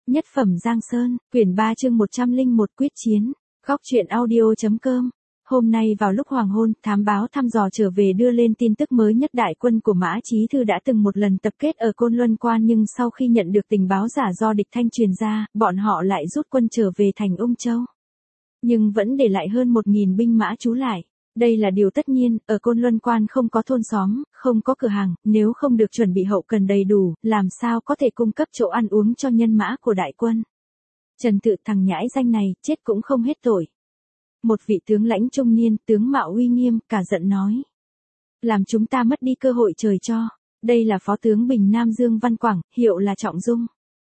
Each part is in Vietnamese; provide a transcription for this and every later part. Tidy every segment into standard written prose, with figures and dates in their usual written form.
Nhất phẩm Giang Sơn, quyển 3 chương 101 quyết chiến. Góc truyện audio.com. Hôm nay vào lúc hoàng hôn, thám báo thăm dò trở về đưa lên tin tức mới nhất đại quân của Mã Chí Thư đã từng một lần tập kết ở Côn Luân Quan, nhưng sau khi nhận được tình báo giả do địch Thanh truyền ra, bọn họ lại rút quân trở về thành Ung Châu. Nhưng vẫn để lại hơn 1.000 binh mã trú lại. Đây là điều tất nhiên, ở Côn Luân Quan không có thôn xóm, không có cửa hàng, nếu không được chuẩn bị hậu cần đầy đủ, làm sao có thể cung cấp chỗ ăn uống cho nhân mã của đại quân. Trần Tự, thằng nhãi danh này, chết cũng không hết tội. Một vị tướng lãnh trung niên, tướng mạo uy nghiêm, cả giận nói. Làm chúng ta mất đi cơ hội trời cho. Đây là phó tướng Bình Nam Dương Văn Quảng, hiệu là Trọng Dung.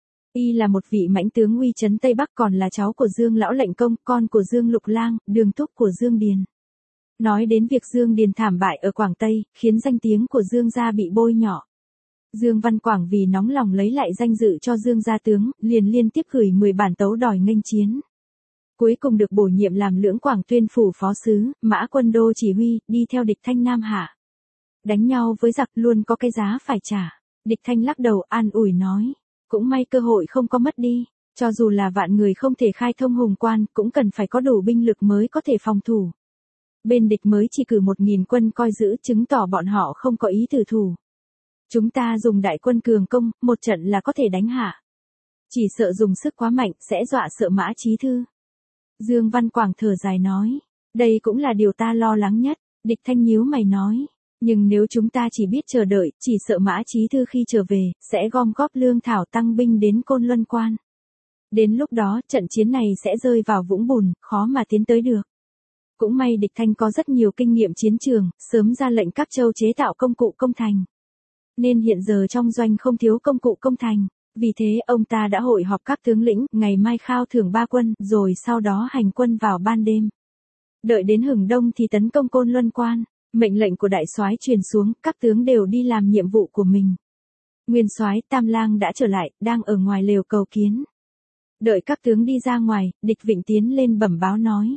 Y là một vị mãnh tướng uy chấn Tây Bắc, còn là cháu của Dương Lão Lệnh Công, con của Dương Lục Lang, đường thúc của Dương Điền. Nói đến việc Dương Điền thảm bại ở Quảng Tây, khiến danh tiếng của Dương gia bị bôi nhọ. Dương Văn Quảng vì nóng lòng lấy lại danh dự cho Dương gia tướng, liền liên tiếp gửi 10 bản tấu đòi nghênh chiến. Cuối cùng được bổ nhiệm làm Lưỡng Quảng Tuyên phủ phó sứ, Mã Quân Đô chỉ huy, đi theo địch Thanh Nam Hạ. Đánh nhau với giặc luôn có cái giá phải trả. Địch Thanh lắc đầu an ủi nói, cũng may cơ hội không có mất đi, cho dù là vạn người không thể khai thông Hùng Quan, cũng cần phải có đủ binh lực mới có thể phòng thủ. Bên địch mới chỉ cử 1.000 quân coi giữ, chứng tỏ bọn họ không có ý tử thủ. Chúng ta dùng đại quân cường công, một trận là có thể đánh hạ. Chỉ sợ dùng sức quá mạnh, sẽ dọa sợ Mã Chí Thư. Dương Văn Quảng thở dài nói, đây cũng là điều ta lo lắng nhất. Địch Thanh nhíu mày nói, nhưng nếu chúng ta chỉ biết chờ đợi, chỉ sợ Mã Chí Thư khi trở về, sẽ gom góp lương thảo tăng binh đến Côn Luân Quan. Đến lúc đó, trận chiến này sẽ rơi vào vũng bùn, khó mà tiến tới được. Cũng may địch Thanh có rất nhiều kinh nghiệm chiến trường, sớm ra lệnh các châu chế tạo công cụ công thành. Nên hiện giờ trong doanh không thiếu công cụ công thành. Vì thế ông ta đã hội họp các tướng lĩnh, ngày mai khao thưởng 3 quân, rồi sau đó hành quân vào ban đêm. Đợi đến hừng đông thì tấn công Côn Luân Quan. Mệnh lệnh của đại soái truyền xuống, các tướng đều đi làm nhiệm vụ của mình. Nguyên soái Tam Lang đã trở lại, đang ở ngoài lều cầu kiến. Đợi các tướng đi ra ngoài, địch Vịnh tiến lên bẩm báo nói.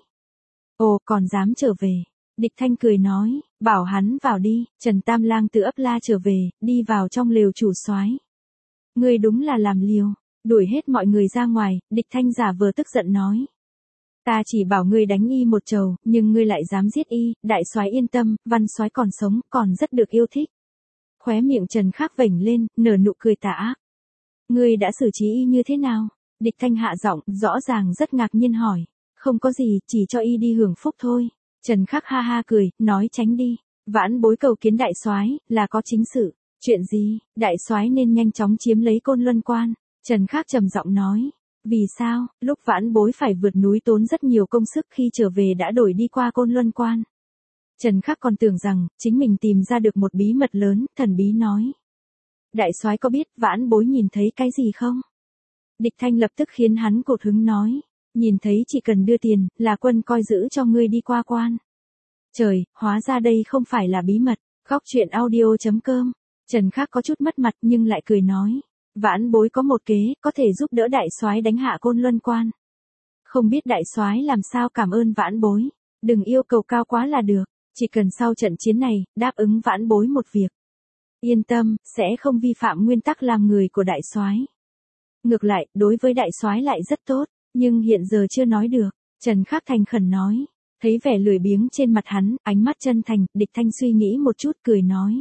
Ồ, còn dám trở về. Địch Thanh cười nói, bảo hắn vào đi. Trần Tam Lang từ ấp La trở về, đi vào trong lều chủ soái. Ngươi đúng là làm liều, đuổi hết mọi người ra ngoài. Địch Thanh giả vờ tức giận nói. Ta chỉ bảo ngươi đánh y một trầu, nhưng ngươi lại dám giết y. Đại soái yên tâm, Văn soái còn sống, còn rất được yêu thích. Khóe miệng Trần Khắc vểnh lên, nở nụ cười tà ác. Ngươi đã xử trí y như thế nào? Địch Thanh hạ giọng, rõ ràng rất ngạc nhiên hỏi. Không có gì, chỉ cho y đi hưởng phúc thôi. Trần Khắc ha ha cười, nói tránh đi. Vãn bối cầu kiến đại soái, là có chính sự. Chuyện gì? Đại soái nên nhanh chóng chiếm lấy Côn Luân Quan. Trần Khắc trầm giọng nói. Vì sao? Lúc vãn bối phải vượt núi tốn rất nhiều công sức, khi trở về đã đổi đi qua Côn Luân Quan. Trần Khắc còn tưởng rằng chính mình tìm ra được một bí mật lớn, thần bí nói. Đại soái có biết vãn bối nhìn thấy cái gì không? Địch Thanh lập tức khiến hắn cột hứng nói. Nhìn thấy chỉ cần đưa tiền, là quân coi giữ cho ngươi đi qua quan. Trời, hóa ra đây không phải là bí mật. Góc truyện audio.com. Trần Khắc có chút mất mặt nhưng lại cười nói. Vãn bối có một kế, có thể giúp đỡ đại soái đánh hạ Côn Luân Quan. Không biết đại soái làm sao cảm ơn vãn bối. Đừng yêu cầu cao quá là được. Chỉ cần sau trận chiến này, đáp ứng vãn bối một việc. Yên tâm, sẽ không vi phạm nguyên tắc làm người của đại soái. Ngược lại, đối với đại soái lại rất tốt. Nhưng hiện giờ chưa nói được. Trần Khắc thành khẩn nói. Thấy vẻ lười biếng trên mặt hắn, ánh mắt chân thành, Địch Thanh suy nghĩ một chút cười nói.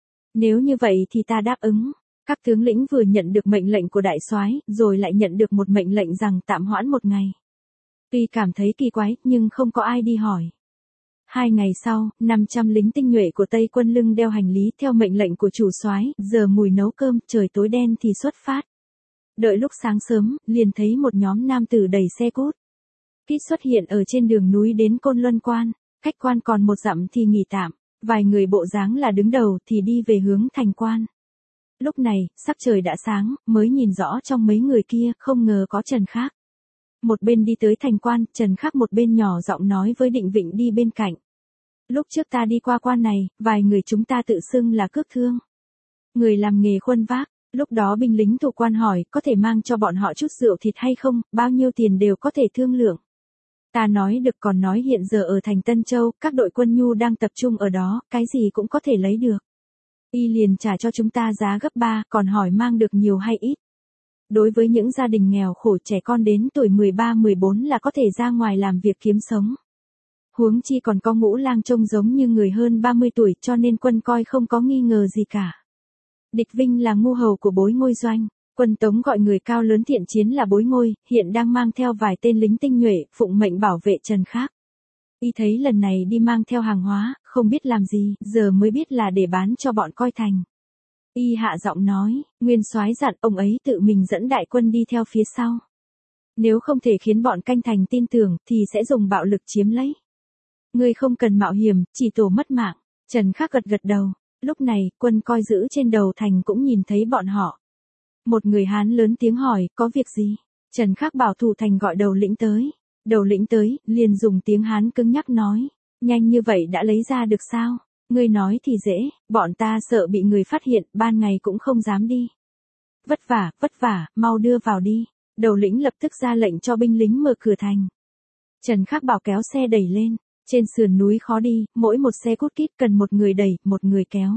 Nếu như vậy thì ta đáp ứng. Các tướng lĩnh vừa nhận được mệnh lệnh của đại soái, rồi lại nhận được một mệnh lệnh rằng tạm hoãn một ngày. Tuy cảm thấy kỳ quái, nhưng không có ai đi hỏi. 2 ngày sau, 500 lính tinh nhuệ của Tây quân lưng đeo hành lý theo mệnh lệnh của chủ soái, giờ mùi nấu cơm, trời tối đen thì xuất phát. Đợi lúc sáng sớm, liền thấy một nhóm nam tử đẩy xe cút. Kít xuất hiện ở trên đường núi đến Côn Luân Quan, cách quan còn 1 dặm thì nghỉ tạm, vài người bộ dáng là đứng đầu thì đi về hướng thành quan. Lúc này, sắc trời đã sáng, mới nhìn rõ trong mấy người kia, không ngờ có Trần Khắc. Một bên đi tới thành quan, Trần Khắc một bên nhỏ giọng nói với Định Vịnh đi bên cạnh. Lúc trước ta đi qua quan này, vài người chúng ta tự xưng là cước thương. Người làm nghề khuân vác. Lúc đó binh lính thủ quan hỏi, có thể mang cho bọn họ chút rượu thịt hay không, bao nhiêu tiền đều có thể thương lượng. Ta nói được, còn nói hiện giờ ở thành Tân Châu, các đội quân nhu đang tập trung ở đó, cái gì cũng có thể lấy được. Y liền trả cho chúng ta giá gấp 3, còn hỏi mang được nhiều hay ít. Đối với những gia đình nghèo khổ trẻ con đến tuổi 13-14 là có thể ra ngoài làm việc kiếm sống. Huống chi còn có Ngũ Lang trông giống như người hơn 30 tuổi cho nên Quân coi không có nghi ngờ gì cả. Địch Vinh là ngu hầu của Bối Ngôi doanh. Quân Tống gọi người cao lớn thiện chiến là Bối Ngôi, hiện đang mang theo vài tên lính tinh nhuệ, phụng mệnh bảo vệ Trần Khác. Y thấy lần này đi mang theo hàng hóa, không biết làm gì, giờ mới biết là để bán cho bọn coi thành. Y hạ giọng nói, Nguyên soái dặn ông ấy tự mình dẫn đại quân đi theo phía sau. Nếu không thể khiến bọn canh thành tin tưởng, thì sẽ dùng bạo lực chiếm lấy. Ngươi không cần mạo hiểm, chỉ tổ mất mạng. Trần Khác gật gật đầu. Lúc này, Quân coi giữ trên đầu thành cũng nhìn thấy bọn họ. Một người Hán lớn tiếng hỏi, có việc gì? Trần Khác bảo thủ thành gọi đầu lĩnh tới. Đầu lĩnh tới, liền dùng tiếng Hán cứng nhắc nói. Nhanh như vậy đã lấy ra được sao? Ngươi nói thì dễ, bọn ta sợ bị người phát hiện, ban ngày cũng không dám đi. Vất vả, mau đưa vào đi. Đầu lĩnh lập tức ra lệnh cho binh lính mở cửa thành. Trần Khác bảo kéo xe đẩy lên. Trên sườn núi khó đi, mỗi một xe cút kít cần một người đẩy, một người kéo.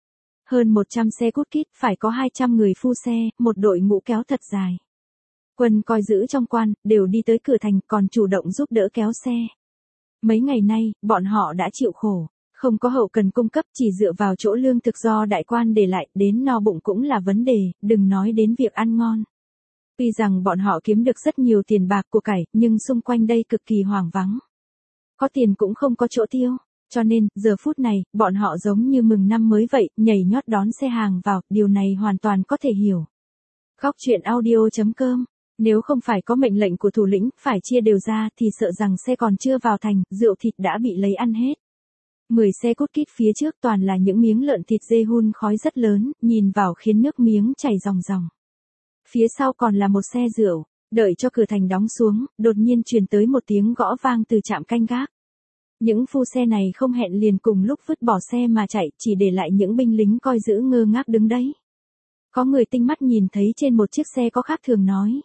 Hơn 100 xe cút kít phải có 200 người phu xe, một đội ngũ kéo thật dài. Quân coi giữ trong quan, đều đi tới cửa thành còn chủ động giúp đỡ kéo xe. Mấy ngày nay, bọn họ đã chịu khổ, không có hậu cần cung cấp chỉ dựa vào chỗ lương thực do đại quan để lại, đến no bụng cũng là vấn đề, đừng nói đến việc ăn ngon. Tuy rằng bọn họ kiếm được rất nhiều tiền bạc của cải, nhưng xung quanh đây cực kỳ hoang vắng. Có tiền cũng không có chỗ tiêu, cho nên, giờ phút này, bọn họ giống như mừng năm mới vậy, nhảy nhót đón xe hàng vào, điều này hoàn toàn có thể hiểu. Góc truyện audio.com. Nếu không phải có mệnh lệnh của thủ lĩnh, phải chia đều ra thì sợ rằng xe còn chưa vào thành, rượu thịt đã bị lấy ăn hết. 10 xe cút kít phía trước toàn là những miếng lợn thịt dê hun khói rất lớn, nhìn vào khiến nước miếng chảy ròng ròng. Phía sau còn là một xe rượu. Đợi cho cửa thành đóng xuống, đột nhiên truyền tới một tiếng gõ vang từ trạm canh gác. Những phu xe này không hẹn liền cùng lúc vứt bỏ xe mà chạy, chỉ để lại những binh lính coi giữ ngơ ngác đứng đấy. Có người tinh mắt nhìn thấy trên một chiếc xe có khác thường nói.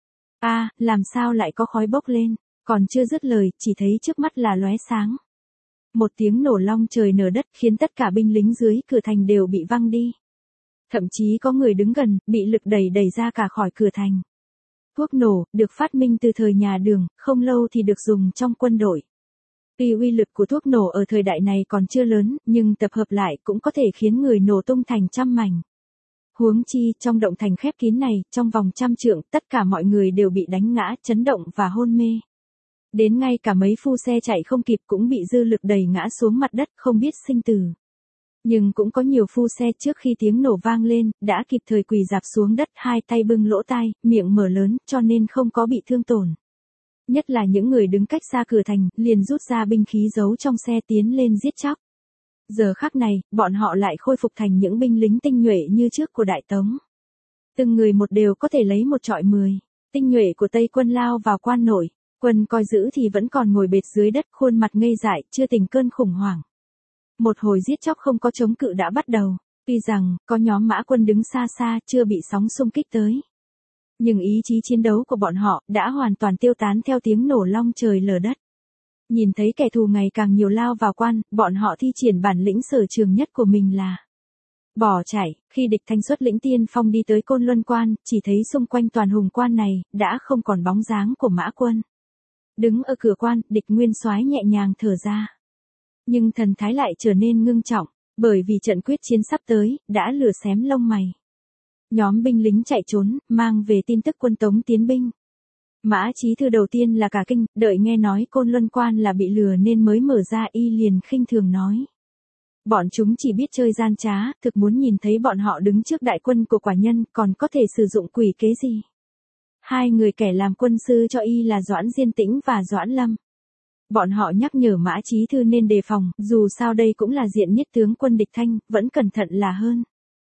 Làm sao lại có khói bốc lên, còn chưa dứt lời, chỉ thấy trước mắt là lóe sáng. Một tiếng nổ long trời nở đất khiến tất cả binh lính dưới cửa thành đều bị văng đi. Thậm chí có người đứng gần, bị lực đẩy ra cả khỏi cửa thành. Thuốc nổ, được phát minh từ thời nhà Đường, không lâu thì được dùng trong quân đội. Tuy uy lực của thuốc nổ ở thời đại này còn chưa lớn, nhưng tập hợp lại cũng có thể khiến người nổ tung thành trăm mảnh. Huống chi, trong động thành khép kín này, trong vòng 100 trượng, tất cả mọi người đều bị đánh ngã, chấn động và hôn mê. Đến ngay cả mấy phu xe chạy không kịp cũng bị dư lực đẩy ngã xuống mặt đất, không biết sinh tử. Nhưng cũng có nhiều phu xe trước khi tiếng nổ vang lên, đã kịp thời quỳ rạp xuống đất, hai tay bưng lỗ tai, miệng mở lớn, cho nên không có bị thương tổn. Nhất là những người đứng cách xa cửa thành, liền rút ra binh khí giấu trong xe tiến lên giết chóc. Giờ khắc này, bọn họ lại khôi phục thành những binh lính tinh nhuệ như trước của Đại Tống. Từng người một đều có thể lấy một trọi 10. Tinh nhuệ của Tây quân lao vào quan nội, Quân coi giữ thì vẫn còn ngồi bệt dưới đất, khuôn mặt ngây dại, chưa tỉnh cơn khủng hoảng. Một hồi giết chóc không có chống cự đã bắt đầu, tuy rằng, có nhóm mã quân đứng xa xa, chưa bị sóng xung kích tới. Nhưng ý chí chiến đấu của bọn họ, đã hoàn toàn tiêu tán theo tiếng nổ long trời lở đất. Nhìn thấy kẻ thù ngày càng nhiều lao vào quan, bọn họ thi triển bản lĩnh sở trường nhất của mình là bỏ chạy. Khi địch thanh xuất lĩnh tiên phong đi tới Côn Luân quan, chỉ thấy xung quanh toàn hùng quan này, đã không còn bóng dáng của mã quân. Đứng ở cửa quan, địch nguyên soái nhẹ nhàng thở ra. Nhưng thần thái lại trở nên ngưng trọng, bởi vì trận quyết chiến sắp tới, đã lửa xém lông mày. Nhóm binh lính chạy trốn, mang về tin tức quân Tống tiến binh. Mã Chí Thư đầu tiên là cả kinh, đợi nghe nói Côn Luân quan là bị lừa nên mới mở ra, y liền khinh thường nói. Bọn chúng chỉ biết chơi gian trá, thực muốn nhìn thấy bọn họ đứng trước đại quân của quả nhân, còn có thể sử dụng quỷ kế gì. Hai người kẻ làm quân sư cho y là Doãn Diên Tĩnh và Doãn Lâm. Bọn họ nhắc nhở Mã Chí Thư nên đề phòng, dù sao đây cũng là diện nhất tướng quân địch thanh, vẫn cẩn thận là hơn.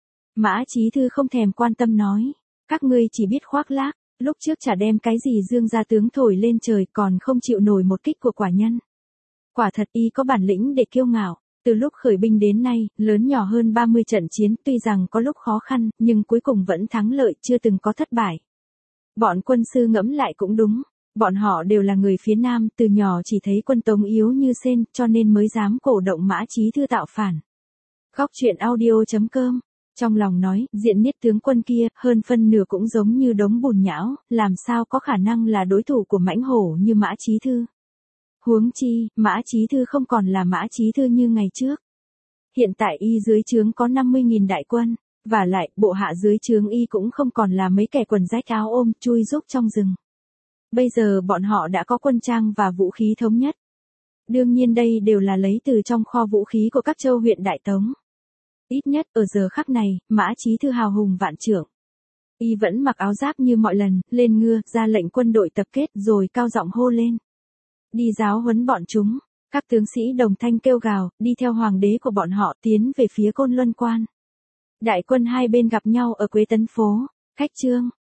Mã Chí Thư không thèm quan tâm nói, các ngươi chỉ biết khoác lác, lúc trước chả đem cái gì Dương gia tướng thổi lên trời còn không chịu nổi một kích của quả nhân. Quả thật y có bản lĩnh để kiêu ngạo, từ lúc khởi binh đến nay, lớn nhỏ hơn 30 trận chiến, tuy rằng có lúc khó khăn, nhưng cuối cùng vẫn thắng lợi, chưa từng có thất bại. Bọn quân sư ngẫm lại cũng đúng, bọn họ đều là người phía Nam, từ nhỏ chỉ thấy quân Tống yếu như sên, cho nên mới dám cổ động Mã Chí Thư tạo phản. Góc truyện audio.com Trong lòng nói, Diện Niết tướng quân kia, hơn phân nửa cũng giống như đống bùn nhão, làm sao có khả năng là đối thủ của mãnh hổ như Mã Chí Thư. Huống chi, Mã Chí Thư không còn là Mã Chí Thư như ngày trước. Hiện tại y dưới trướng có 50.000 đại quân, và lại, bộ hạ dưới trướng y cũng không còn là mấy kẻ quần rách áo ôm chui rúc trong rừng. Bây giờ bọn họ đã có quân trang và vũ khí thống nhất. Đương nhiên đây đều là lấy từ trong kho vũ khí của các châu huyện Đại Tống. Ít nhất ở giờ khắc này, Mã Chí Thư hào hùng vạn trượng. Y vẫn mặc áo giáp như mọi lần, lên ngựa, ra lệnh quân đội tập kết rồi cao giọng hô lên. Đi giáo huấn bọn chúng, các tướng sĩ đồng thanh kêu gào, đi theo hoàng đế của bọn họ tiến về phía Côn Luân Quan. Đại quân hai bên gặp nhau ở Quế Tấn Phố, khách trương,